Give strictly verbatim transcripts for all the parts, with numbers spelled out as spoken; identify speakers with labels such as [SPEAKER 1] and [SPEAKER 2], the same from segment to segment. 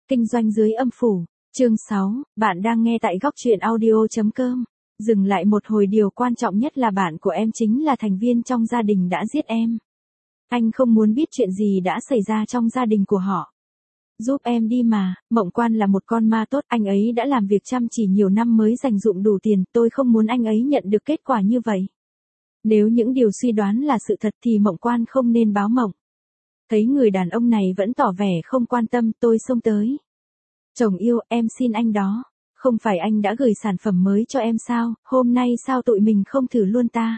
[SPEAKER 1] Kinh doanh dưới âm phủ, chương sáu, bạn đang nghe tại góc truyện audio chấm com. Dừng lại một hồi, điều quan trọng nhất là bạn của em chính là thành viên trong gia đình đã giết em. Anh không muốn biết chuyện gì đã xảy ra trong gia đình của họ. Giúp em đi mà, Mộng Quan là một con ma tốt, anh ấy đã làm việc chăm chỉ nhiều năm mới dành dụm đủ tiền, tôi không muốn anh ấy nhận được kết quả như vậy. Nếu những điều suy đoán là sự thật thì Mộng Quan không nên báo mộng. Thấy người đàn ông này vẫn tỏ vẻ không quan tâm, tôi xông tới. Chồng yêu, em xin anh đó. Không phải anh đã gửi sản phẩm mới cho em sao, hôm nay sao tụi mình không thử luôn ta?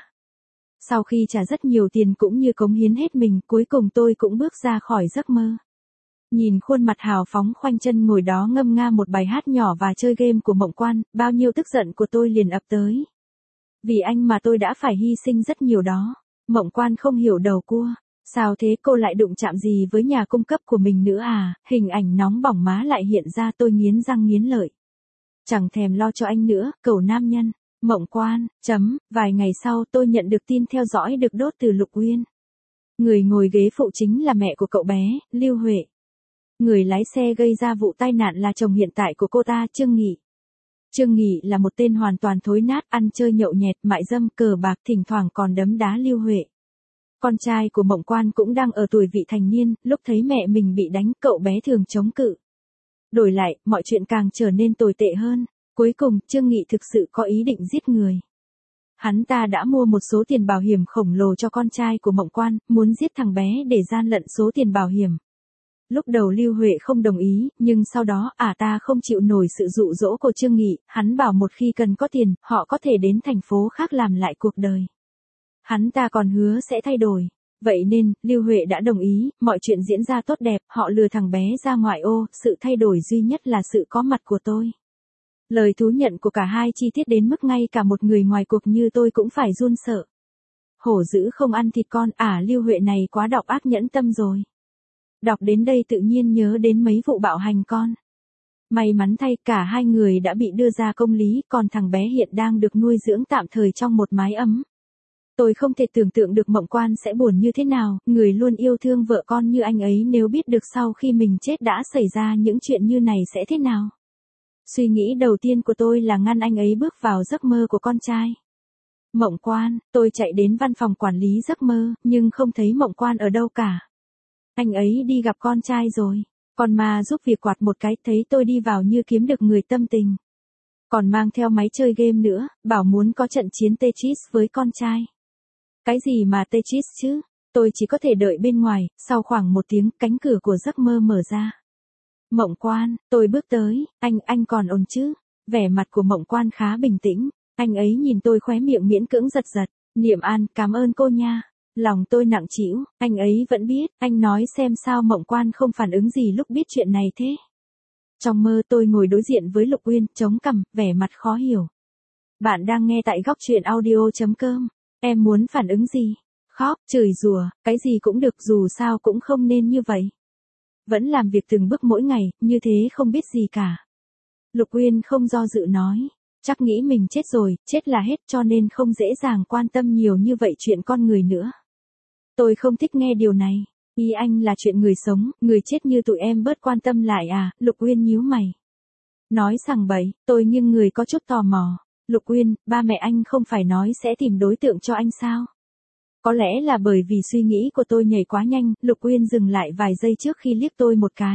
[SPEAKER 1] Sau khi trả rất nhiều tiền cũng như cống hiến hết mình, cuối cùng tôi cũng bước ra khỏi giấc mơ. Nhìn khuôn mặt hào phóng khoanh chân ngồi đó ngâm nga một bài hát nhỏ và chơi game của Mộng Quan, bao nhiêu tức giận của tôi liền ập tới. Vì anh mà tôi đã phải hy sinh rất nhiều đó. Mộng Quan không hiểu đầu cua. Sao thế, cô lại đụng chạm gì với nhà cung cấp của mình nữa à? Hình ảnh nóng bỏng má lại hiện ra, tôi nghiến răng nghiến lợi. Chẳng thèm lo cho anh nữa, cẩu nam nhân. Mộng Quan, chấm, vài ngày sau tôi nhận được tin theo dõi được đốt từ Lục Uyên. Người ngồi ghế phụ chính là mẹ của cậu bé, Lưu Huệ. Người lái xe gây ra vụ tai nạn là chồng hiện tại của cô ta, Trương Nghị. Trương Nghị là một tên hoàn toàn thối nát, ăn chơi nhậu nhẹt, mại dâm, cờ bạc, thỉnh thoảng còn đấm đá Lưu Huệ. Con trai của Mộng Quan cũng đang ở tuổi vị thành niên, lúc thấy mẹ mình bị đánh, cậu bé thường chống cự. Đổi lại, mọi chuyện càng trở nên tồi tệ hơn. Cuối cùng, Trương Nghị thực sự có ý định giết người. Hắn ta đã mua một số tiền bảo hiểm khổng lồ cho con trai của Mộng Quan, muốn giết thằng bé để gian lận số tiền bảo hiểm. Lúc đầu Lưu Huệ không đồng ý, nhưng sau đó ả à ta không chịu nổi sự dụ dỗ của Trương Nghị, hắn bảo một khi cần có tiền, họ có thể đến thành phố khác làm lại cuộc đời. Hắn ta còn hứa sẽ thay đổi. Vậy nên, Lưu Huệ đã đồng ý, mọi chuyện diễn ra tốt đẹp, họ lừa thằng bé ra ngoại ô, sự thay đổi duy nhất là sự có mặt của tôi. Lời thú nhận của cả hai chi tiết đến mức ngay cả một người ngoài cuộc như tôi cũng phải run sợ. Hổ dữ không ăn thịt con, à Lưu Huệ này quá độc ác nhẫn tâm rồi. Đọc đến đây tự nhiên nhớ đến mấy vụ bạo hành con. May mắn thay, cả hai người đã bị đưa ra công lý, còn thằng bé hiện đang được nuôi dưỡng tạm thời trong một mái ấm. Tôi không thể tưởng tượng được Mộng Quan sẽ buồn như thế nào, người luôn yêu thương vợ con như anh ấy nếu biết được sau khi mình chết đã xảy ra những chuyện như này sẽ thế nào. Suy nghĩ đầu tiên của tôi là ngăn anh ấy bước vào giấc mơ của con trai. Mộng Quan, tôi chạy đến văn phòng quản lý giấc mơ, nhưng không thấy Mộng Quan ở đâu cả. Anh ấy đi gặp con trai rồi. Con ma giúp việc quạt một cái, thấy tôi đi vào như kiếm được người tâm tình. Còn mang theo máy chơi game nữa, bảo muốn có trận chiến Tetris với con trai. Cái gì mà Tetris chứ? Tôi chỉ có thể đợi bên ngoài, sau khoảng một tiếng, cánh cửa của giấc mơ mở ra. Mộng Quan, tôi bước tới, anh, anh còn ổn chứ? Vẻ mặt của Mộng Quan khá bình tĩnh, anh ấy nhìn tôi khóe miệng miễn cưỡng giật giật, Niệm An, cảm ơn cô nha. Lòng tôi nặng trĩu, anh ấy vẫn biết, anh nói xem sao Mộng Quan không phản ứng gì lúc biết chuyện này thế. Trong mơ tôi ngồi đối diện với Lục Uyên, chống cằm, vẻ mặt khó hiểu. Bạn đang nghe tại góc truyện audio chấm com. Em muốn phản ứng gì? Khóc, chửi rủa, cái gì cũng được, dù sao cũng không nên như vậy. Vẫn làm việc từng bước mỗi ngày, như thế không biết gì cả. Lục Uyên không do dự nói, chắc nghĩ mình chết rồi, chết là hết cho nên không dễ dàng quan tâm nhiều như vậy chuyện con người nữa. Tôi không thích nghe điều này, ý anh là chuyện người sống, người chết như tụi em bớt quan tâm lại à, Lục Uyên nhíu mày. Nói sằng bậy, tôi nhưng người có chút tò mò. Lục Uyên, ba mẹ anh không phải nói sẽ tìm đối tượng cho anh sao? Có lẽ là bởi vì suy nghĩ của tôi nhảy quá nhanh, Lục Uyên dừng lại vài giây trước khi liếc tôi một cái.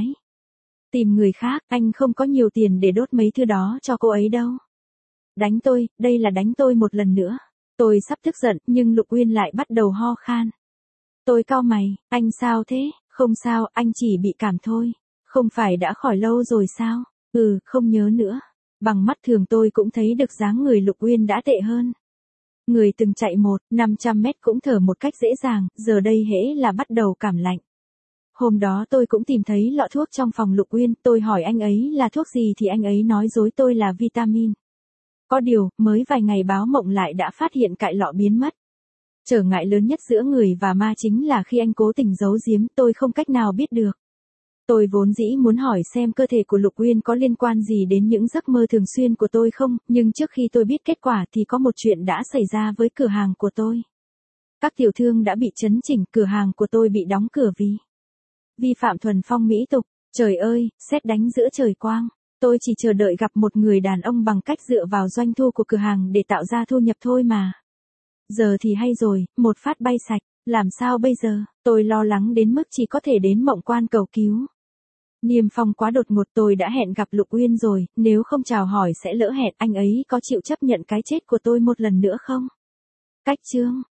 [SPEAKER 1] Tìm người khác, anh không có nhiều tiền để đốt mấy thứ đó cho cô ấy đâu. Đánh tôi, đây là đánh tôi một lần nữa. Tôi sắp tức giận, nhưng Lục Uyên lại bắt đầu ho khan. Tôi cau mày, anh sao thế? Không sao, anh chỉ bị cảm thôi. Không phải đã khỏi lâu rồi sao? Ừ, không nhớ nữa. Bằng mắt thường tôi cũng thấy được dáng người Lục Uyên đã tệ hơn. Người từng chạy một, năm trăm mét cũng thở một cách dễ dàng, giờ đây hễ là bắt đầu cảm lạnh. Hôm đó tôi cũng tìm thấy lọ thuốc trong phòng Lục Uyên, tôi hỏi anh ấy là thuốc gì thì anh ấy nói dối tôi là vitamin. Có điều, mới vài ngày báo mộng lại đã phát hiện cại lọ biến mất. Trở ngại lớn nhất giữa người và ma chính là khi anh cố tình giấu giếm, tôi không cách nào biết được. Tôi vốn dĩ muốn hỏi xem cơ thể của Lục Uyên có liên quan gì đến những giấc mơ thường xuyên của tôi không, nhưng trước khi tôi biết kết quả thì có một chuyện đã xảy ra với cửa hàng của tôi. Các tiểu thương đã bị chấn chỉnh, cửa hàng của tôi bị đóng cửa vì vi phạm thuần phong mỹ tục. Trời ơi, sét đánh giữa trời quang. Tôi chỉ chờ đợi gặp một người đàn ông bằng cách dựa vào doanh thu của cửa hàng để tạo ra thu nhập thôi mà. Giờ thì hay rồi, một phát bay sạch, làm sao bây giờ? Tôi lo lắng đến mức chỉ có thể đến Mộng Quan cầu cứu. Niêm Phong quá đột ngột, tôi đã hẹn gặp Lục Uyên rồi, nếu không chào hỏi sẽ lỡ hẹn, anh ấy có chịu chấp nhận cái chết của tôi một lần nữa không? Cách chương